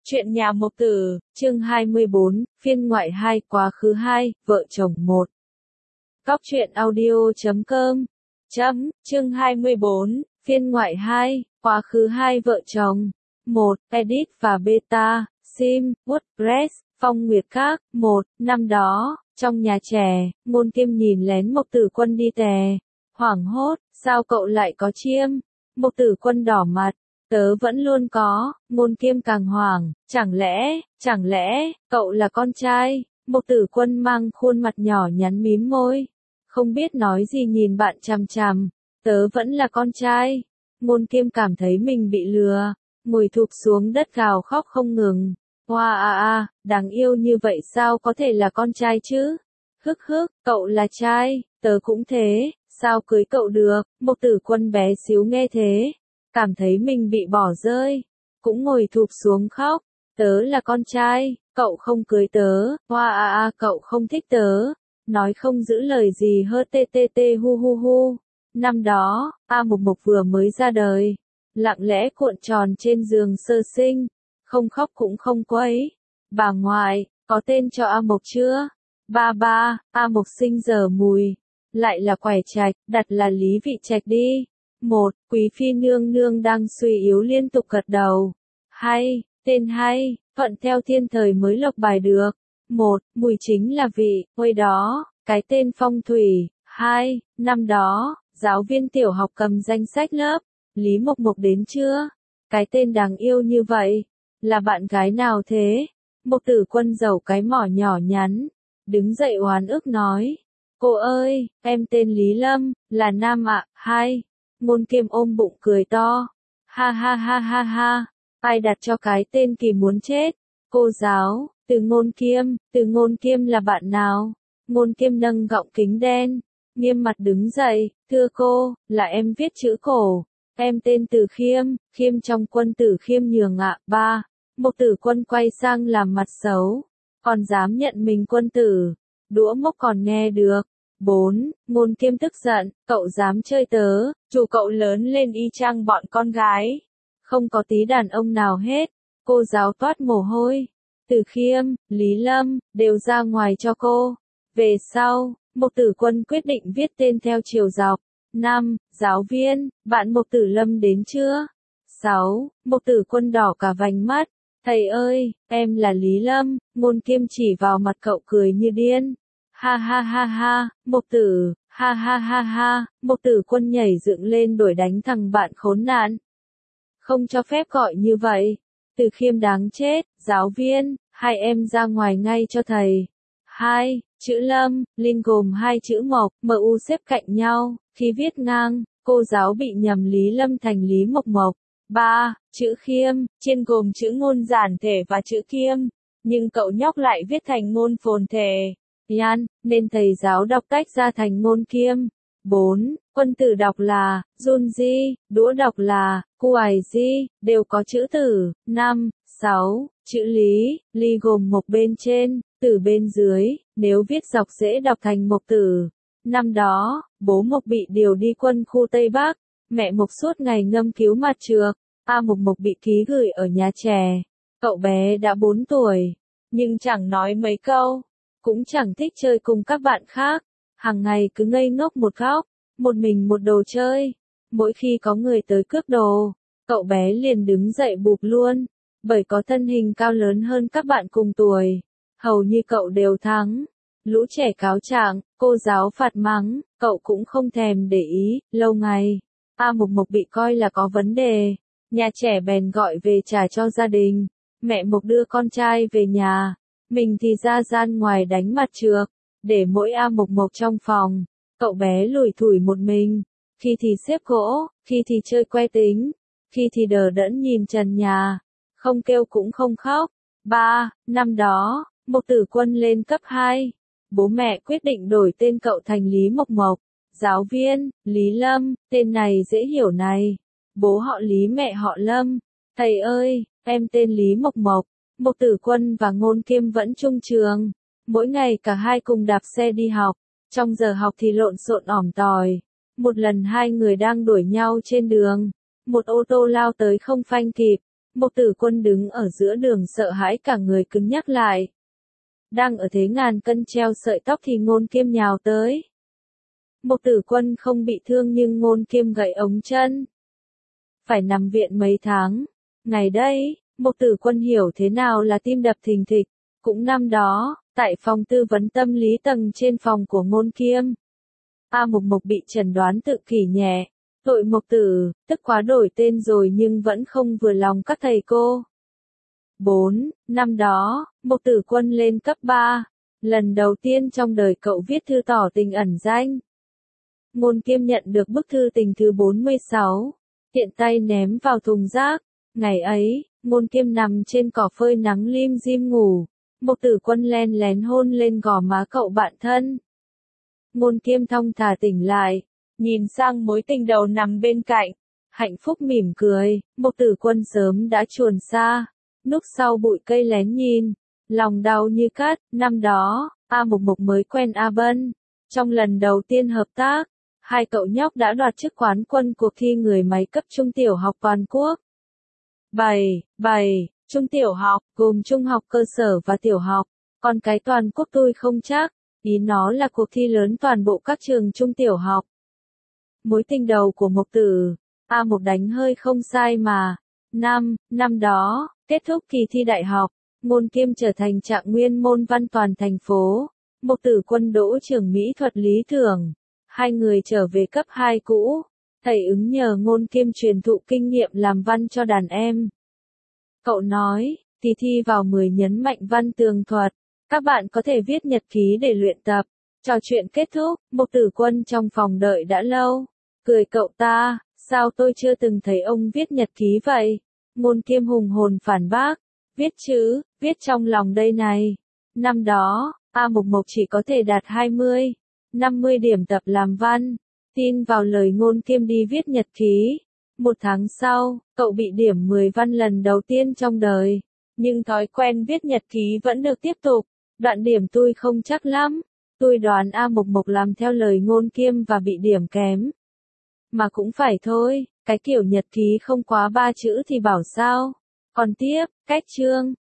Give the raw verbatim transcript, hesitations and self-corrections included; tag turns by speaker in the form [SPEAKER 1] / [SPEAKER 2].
[SPEAKER 1] Chuyện nhà Mộc Tử, chương hai mươi bốn, phiên ngoại hai, quá khứ hai, vợ chồng một. Góc truyện audio chấm com. Chấm, chương hai mươi bốn, phiên ngoại hai, quá khứ hai, vợ chồng một, edit và beta, sim, WordPress, Phong Nguyệt Các, một, năm đó, trong nhà trẻ, Ngôn Kiêm nhìn lén Mộc Tử Quân đi tè, hoảng hốt, sao cậu lại có chiêm? Mộc Tử Quân đỏ mặt. Tớ vẫn luôn có, Ngôn Kiêm càng hoảng, chẳng lẽ, chẳng lẽ, cậu là con trai? Mộc Tử Quân mang khuôn mặt nhỏ nhắn mím môi, không biết nói gì nhìn bạn chằm chằm, tớ vẫn là con trai. Ngôn Kiêm cảm thấy mình bị lừa, ngồi thụp xuống đất gào khóc không ngừng. Hoa a a, đáng yêu như vậy sao có thể là con trai chứ? Hức hức, cậu là trai, tớ cũng thế, sao cưới cậu được? Mộc Tử Quân bé xíu nghe thế, cảm thấy mình bị bỏ rơi, cũng ngồi thụp xuống khóc. Tớ là con trai, cậu không cưới tớ, hoa a a cậu không thích tớ, nói không giữ lời gì hơ tê tê tê hu hu hu. Năm đó, A Mộc Mộc vừa mới ra đời, lặng lẽ cuộn tròn trên giường sơ sinh, không khóc cũng không quấy. Bà ngoại, có tên cho A Mộc chưa? Ba ba, A Mộc sinh giờ mùi, lại là Quẻ Trạch, đặt là Lý Vị Trạch đi. Một, Quý phi nương nương đang suy yếu liên tục gật đầu. Hay, tên hay, thuận theo thiên thời mới lộc bài được. Một, Mùi chính là vị, ôi đó, cái tên phong thủy. Hai, năm đó, giáo viên tiểu học cầm danh sách lớp, Lý Mộc Mộc đến chưa? Cái tên đáng yêu như vậy, là bạn gái nào thế? Mộc Tử Quân giầu cái mỏ nhỏ nhắn, đứng dậy oán ức nói. Cô ơi, em tên Lý Lâm, là nam ạ. Hai, Ngôn Kiêm ôm bụng cười to. Ha ha ha ha ha, ai đặt cho cái tên kỳ muốn chết? Cô giáo, từ Ngôn Kiêm, từ Ngôn Kiêm là bạn nào? Ngôn Kiêm nâng gọng kính đen, nghiêm mặt đứng dậy, thưa cô, là em viết chữ cổ. Em tên Từ Khiêm, Khiêm trong quân Tử Khiêm nhường ạ. Ba, Mộc Tử Quân quay sang làm mặt xấu, còn dám nhận mình quân tử, đũa mốc còn nghe được. Bốn, Ngôn Kiêm tức giận, cậu dám chơi tớ, dù cậu lớn lên y chang bọn con gái, không có tí đàn ông nào hết. Cô giáo toát mồ hôi. Từ Khiêm, Lý Lâm, đều ra ngoài cho cô. Về sau, Mộc Tử Quân quyết định viết tên theo chiều dọc. Năm, Giáo viên, bạn Mộc Tử Lâm đến chưa? Sáu, Mộc Tử Quân đỏ cả vành mắt. Thầy ơi, em là Lý Lâm. Ngôn Kiêm chỉ vào mặt cậu cười như điên. Ha ha ha ha, Mộc Tử, ha ha ha ha, Mộc Tử Quân nhảy dựng lên đuổi đánh thằng bạn khốn nạn. Không cho phép gọi như vậy. Từ Khiêm đáng chết, giáo viên, hai em ra ngoài ngay cho thầy. Hai, chữ Lâm, Linh gồm hai chữ Mộc, mu xếp cạnh nhau, khi viết ngang, cô giáo bị nhầm Lý Lâm thành Lý Mộc Mộc. Ba, chữ Khiêm, trên gồm chữ ngôn giản thể và chữ Kiêm, nhưng cậu nhóc lại viết thành ngôn phồn thể. Yan, nên thầy giáo đọc tách ra thành Ngôn Kiêm. Bốn, quân tử đọc là Junji, đũa đọc là Kuaiji, đều có chữ tử. Năm, sáu, chữ Lý, Ly gồm Mộc bên trên, Tử bên dưới, nếu viết dọc dễ đọc thành Mộc Tử. Năm đó, bố Mộc bị điều đi quân khu Tây Bắc, mẹ Mộc suốt ngày ngâm cứu mặt trược, A Mộc Mộc bị ký gửi ở nhà trẻ. Cậu bé đã bốn tuổi, nhưng chẳng nói mấy câu, cũng chẳng thích chơi cùng các bạn khác, hàng ngày cứ ngây ngốc một góc, một mình một đồ chơi. Mỗi khi có người tới cướp đồ, cậu bé liền đứng dậy bụp luôn, bởi có thân hình cao lớn hơn các bạn cùng tuổi, hầu như cậu đều thắng. Lũ trẻ cáo trạng, cô giáo phạt mắng, cậu cũng không thèm để ý. Lâu ngày, A Mộc Mộc bị coi là có vấn đề, nhà trẻ bèn gọi về trả cho gia đình. Mẹ Mộc đưa con trai về nhà, mình thì ra gian ngoài đánh mặt trược, để mỗi A Mộc Mộc trong phòng. Cậu bé lủi thủi một mình, khi thì xếp gỗ, khi thì chơi que tính, khi thì đờ đẫn nhìn trần nhà, không kêu cũng không khóc. Ba, năm đó, Mộc Tử Quân lên cấp hai, bố mẹ quyết định đổi tên cậu thành Lý Mộc Mộc. Giáo viên, Lý Lâm, tên này dễ hiểu này. Bố họ Lý mẹ họ Lâm. Thầy ơi, em tên Lý Mộc Mộc. Mộc Tử Quân và Ngôn Kiêm vẫn chung trường, mỗi ngày cả hai cùng đạp xe đi học, trong giờ học thì lộn xộn ỏm tỏi. Một lần hai người đang đuổi nhau trên đường, một ô tô lao tới không phanh kịp, Mộc Tử Quân đứng ở giữa đường sợ hãi cả người cứng nhắc lại. Đang ở thế ngàn cân treo sợi tóc thì Ngôn Kiêm nhào tới. Mộc Tử Quân không bị thương nhưng Ngôn Kiêm gãy ống chân. Phải nằm viện mấy tháng. Ngày đây, Mộc Tử Quân hiểu thế nào là tim đập thình thịch. Cũng năm đó, tại phòng tư vấn tâm lý tầng trên phòng của Ngôn Kiêm. A Mộc Mộc bị chẩn đoán tự kỷ nhẹ. Tội Mộc Tử, tức quá đổi tên rồi nhưng vẫn không vừa lòng các thầy cô. bốn. Năm đó, Mộc Tử Quân lên cấp ba. Lần đầu tiên trong đời cậu viết thư tỏ tình ẩn danh. Ngôn Kiêm nhận được bức thư tình thứ bốn mươi sáu. Tiện tay ném vào thùng rác. Ngày ấy, Ngôn Kiêm nằm trên cỏ phơi nắng lim dim ngủ. Mộc Tử Quân len lén hôn lên gò má cậu bạn thân. Ngôn Kiêm thong thả tỉnh lại. Nhìn sang mối tình đầu nằm bên cạnh. Hạnh phúc mỉm cười. Mộc Tử Quân sớm đã chuồn xa. Núp sau bụi cây lén nhìn. Lòng đau như cắt. Năm đó, A Mộc Mộc mới quen A Bân. Trong lần đầu tiên hợp tác, hai cậu nhóc đã đoạt chức quán quân cuộc thi người máy cấp trung tiểu học toàn quốc. bảy. bảy. Trung tiểu học, gồm trung học cơ sở và tiểu học. Còn cái toàn quốc tôi không chắc. Ý nó là cuộc thi lớn toàn bộ các trường trung tiểu học. Mối tình đầu của Mộc Tử, A Mộc đánh hơi không sai mà. Năm, năm đó, kết thúc kỳ thi đại học, Ngôn Kiêm trở thành trạng nguyên môn văn toàn thành phố. Mộc Tử Quân đỗ trường mỹ thuật lý tưởng. Hai người trở về cấp hai cũ. Thầy ứng nhờ Ngôn Kiêm truyền thụ kinh nghiệm làm văn cho đàn em. Cậu nói, kỳ thi vào mười nhấn mạnh văn tường thuật. Các bạn có thể viết nhật ký để luyện tập. Trò chuyện kết thúc, Mộc Tử Quân trong phòng đợi đã lâu. Cười cậu ta, sao tôi chưa từng thấy ông viết nhật ký vậy? Ngôn Kiêm hùng hồn phản bác. Viết chứ, viết trong lòng đây này. Năm đó, A Mộc Mộc chỉ có thể đạt hai mươi, năm mươi điểm tập làm văn. Tin vào lời Ngôn Kiêm đi viết nhật ký. Một tháng sau, cậu bị điểm mười văn lần đầu tiên trong đời. Nhưng thói quen viết nhật ký vẫn được tiếp tục. Đoạn điểm tôi không chắc lắm. Tôi đoán A Mộc Mộc làm theo lời Ngôn Kiêm và bị điểm kém. Mà cũng phải thôi, cái kiểu nhật ký không quá ba chữ thì bảo sao. Còn tiếp, cách chương.